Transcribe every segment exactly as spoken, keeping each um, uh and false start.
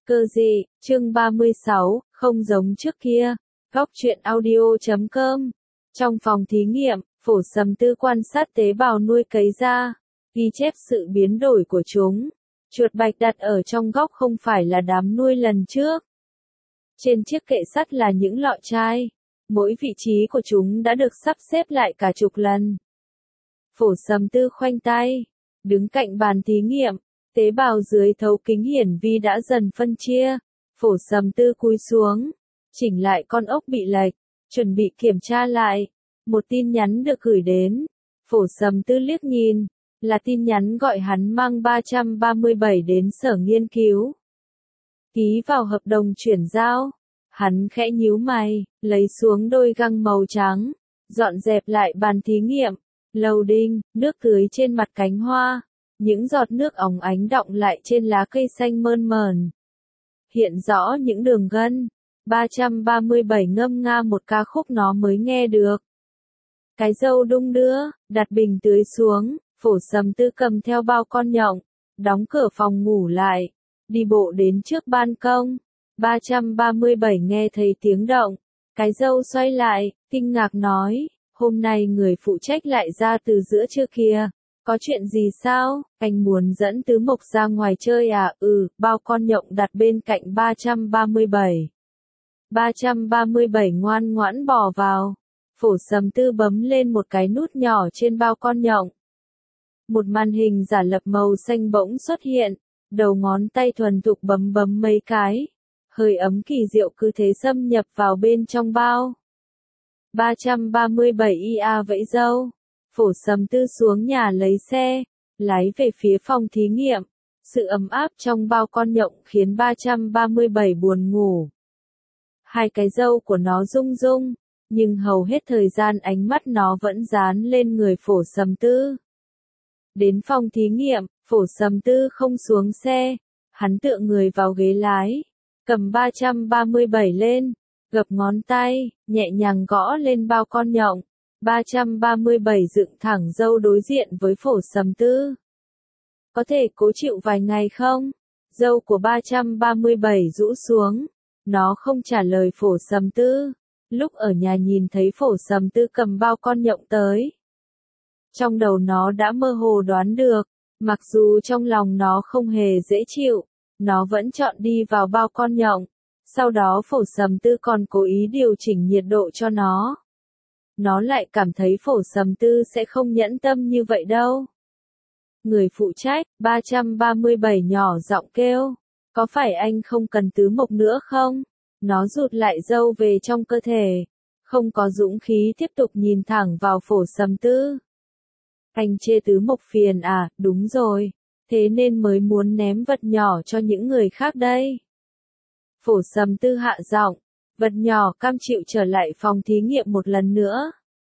Cơ dị, chương ba mươi sáu, không giống trước kia. Góc truyện audio chấm com. Trong phòng thí nghiệm, Phổ Sầm Tư quan sát tế bào nuôi cấy ra, ghi chép sự biến đổi của chúng. Chuột bạch đặt ở trong góc không phải là đám nuôi lần trước. Trên chiếc kệ sắt là những lọ chai. Mỗi vị trí của chúng đã được sắp xếp lại cả chục lần. Phổ Sầm Tư khoanh tay, đứng cạnh bàn thí nghiệm. Tế bào dưới thấu kính hiển vi đã dần phân chia. Phổ Sầm Tư cúi xuống, chỉnh lại con ốc bị lệch, chuẩn bị kiểm tra lại. Một tin nhắn được gửi đến. Phổ Sầm Tư liếc nhìn, là tin nhắn gọi hắn mang ba trăm ba mươi bảy đến sở nghiên cứu. Ký vào hợp đồng chuyển giao. Hắn khẽ nhíu mày, lấy xuống đôi găng màu trắng, dọn dẹp lại bàn thí nghiệm. Loading, nước tưới trên mặt cánh hoa. Những giọt nước óng ánh đọng lại trên lá cây xanh mơn mởn. Hiện rõ những đường gân. ba trăm ba mươi bảy ngâm nga một ca khúc nó mới nghe được. Cái dâu đung đưa, đặt bình tưới xuống, Phổ Sầm Tư cầm theo bao con nhộng, đóng cửa phòng ngủ lại, đi bộ đến trước ban công. ba trăm ba mươi bảy nghe thấy tiếng động, cái dâu xoay lại, kinh ngạc nói, hôm nay người phụ trách lại ra từ giữa trưa kìa. Có chuyện gì sao? Anh muốn dẫn Tứ Mộc ra ngoài chơi à? Ừ, bao con nhộng đặt bên cạnh ba trăm ba mươi bảy. ba trăm ba mươi bảy ngoan ngoãn bò vào. Phổ Sầm Tư bấm lên một cái nút nhỏ trên bao con nhộng. Một màn hình giả lập màu xanh bỗng xuất hiện, đầu ngón tay thuần thục bấm bấm mấy cái. Hơi ấm kỳ diệu cứ thế xâm nhập vào bên trong bao. ba trăm ba mươi bảy i a vẫy râu. Phổ Sầm Tư xuống nhà lấy xe, lái về phía phòng thí nghiệm. Sự ấm áp trong bao con nhộng khiến ba trăm ba mươi bảy buồn ngủ. Hai cái râu của nó rung rung, nhưng hầu hết thời gian ánh mắt nó vẫn dán lên người Phổ Sầm Tư. Đến phòng thí nghiệm, Phổ Sầm Tư không xuống xe, hắn tựa người vào ghế lái, cầm ba trăm ba mươi bảy lên, gập ngón tay, nhẹ nhàng gõ lên bao con nhộng. ba trăm ba mươi bảy dựng thẳng râu đối diện với Phổ Sầm Tư. Có thể cố chịu vài ngày không? Râu của ba trăm ba mươi bảy rũ xuống. Nó không trả lời Phổ Sầm Tư. Lúc ở nhà nhìn thấy Phổ Sầm Tư cầm bao con nhộng tới. Trong đầu nó đã mơ hồ đoán được. Mặc dù trong lòng nó không hề dễ chịu. Nó vẫn chọn đi vào bao con nhộng. Sau đó Phổ Sầm Tư còn cố ý điều chỉnh nhiệt độ cho nó. Nó lại cảm thấy Phổ Sầm Tư sẽ không nhẫn tâm như vậy đâu. Người phụ trách, ba trăm ba mươi bảy nhỏ giọng kêu. Có phải anh không cần Tứ Mộc nữa không? Nó rụt lại râu về trong cơ thể. Không có dũng khí tiếp tục nhìn thẳng vào Phổ Sầm Tư. Anh chê Tứ Mộc phiền à, đúng rồi. Thế nên mới muốn ném vật nhỏ cho những người khác đây. Phổ Sầm Tư hạ giọng. Vật nhỏ cam chịu trở lại phòng thí nghiệm một lần nữa.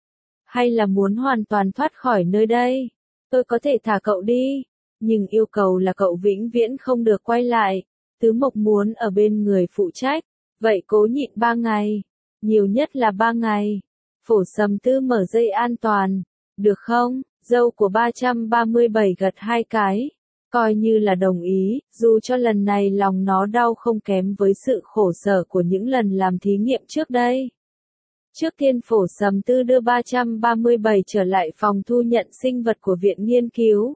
Hay là muốn hoàn toàn thoát khỏi nơi đây? Tôi có thể thả cậu đi. Nhưng yêu cầu là cậu vĩnh viễn không được quay lại. Tứ Mộc muốn ở bên người phụ trách. Vậy cố nhịn ba ngày. Nhiều nhất là ba ngày. Phổ Sầm Tư mở dây an toàn. Được không? Dâu của ba trăm ba mươi bảy gật hai cái. Coi như là đồng ý, dù cho lần này lòng nó đau không kém với sự khổ sở của những lần làm thí nghiệm trước đây. Trước tiên Phổ Sầm Tư đưa ba trăm ba mươi bảy trở lại phòng thu nhận sinh vật của viện nghiên cứu.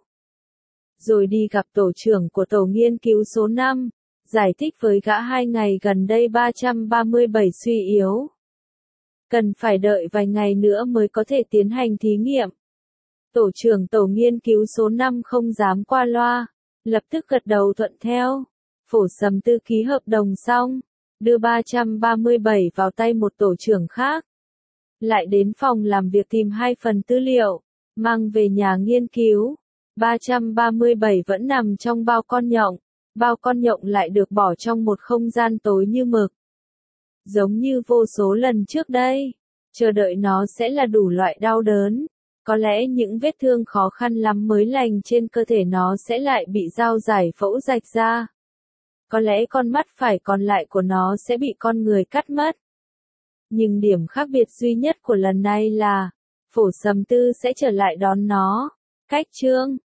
Rồi đi gặp tổ trưởng của tổ nghiên cứu số năm, giải thích với gã hai ngày gần đây ba trăm ba mươi bảy suy yếu. Cần phải đợi vài ngày nữa mới có thể tiến hành thí nghiệm. Tổ trưởng tổ nghiên cứu số năm không dám qua loa, lập tức gật đầu thuận theo. Phổ Sầm Tư ký hợp đồng xong, đưa ba trăm ba mươi bảy vào tay một tổ trưởng khác. Lại đến phòng làm việc tìm hai phần tư liệu, mang về nhà nghiên cứu. ba trăm ba mươi bảy vẫn nằm trong bao con nhộng, bao con nhộng lại được bỏ trong một không gian tối như mực. Giống như vô số lần trước đây, chờ đợi nó sẽ là đủ loại đau đớn. Có lẽ những vết thương khó khăn lắm mới lành trên cơ thể nó sẽ lại bị dao giải phẫu rạch ra. Có lẽ con mắt phải còn lại của nó sẽ bị con người cắt mất. Nhưng điểm khác biệt duy nhất của lần này là, Phổ Sầm Tư sẽ trở lại đón nó. Cách chương